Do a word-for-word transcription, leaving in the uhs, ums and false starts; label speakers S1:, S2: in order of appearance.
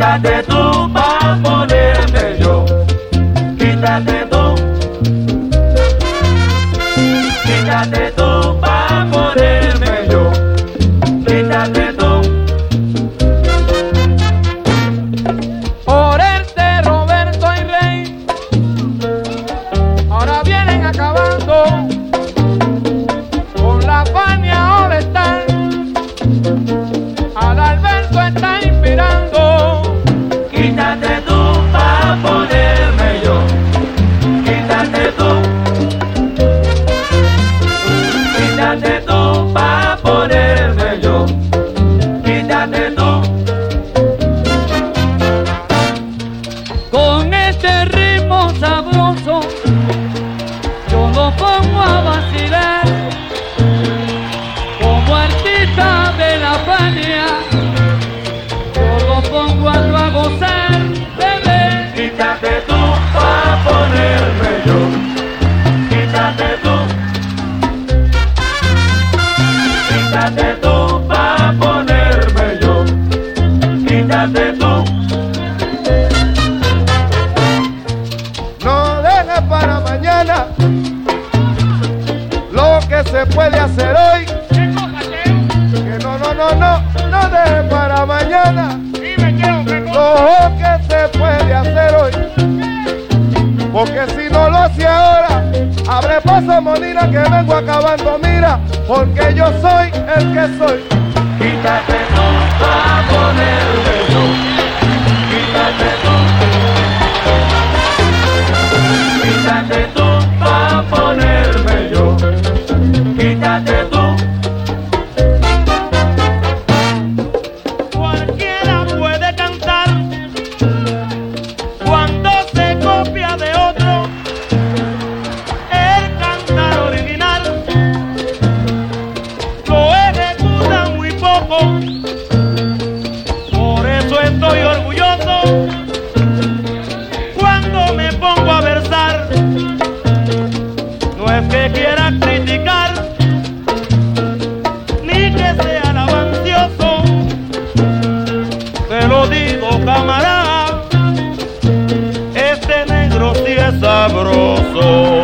S1: Quítate tú pa' ponerme yo. Quítate tú. Quítate tú pa' ponerme yo. Quítate tú.
S2: Por este Roberto y Rey, ahora vienen acabando con la Fania All Star. Adalberto está inspirando.
S1: Quítate tú pa' ponerme yo. Quítate tú. Quítate tú pa' ponerme yo. Quítate tú.
S3: Con este ritmo sabroso yo lo pongo a vacilar. Como artista de la Fania yo lo pongo a, a gozar, bebé.
S1: Quítate tú pa' ponerme yo. Quítate tú. Quítate tú pa' ponerme yo. Quítate tú.
S2: No dejes para mañana lo que se puede hacer hoy. Que no, no, no, no, no dejes para mañana lo que se puede hacer hoy. Porque si no lo hace ahora, abre paso, Molina, que vengo acabando, mira, porque yo soy el que soy.
S1: Quítate tú pa' ponerme yo. Quítate tú. Quítate tú pa' ponerme yo. Quítate tú.
S4: Cualquiera puede cantar cuando se copia de otro. El cantar original lo ejecuta muy poco. Por eso estoy orgulloso cuando me pongo a versar. No es que quiera criticar ni que sea lavancioso. Te lo digo, camarada, este negro sí es sabroso.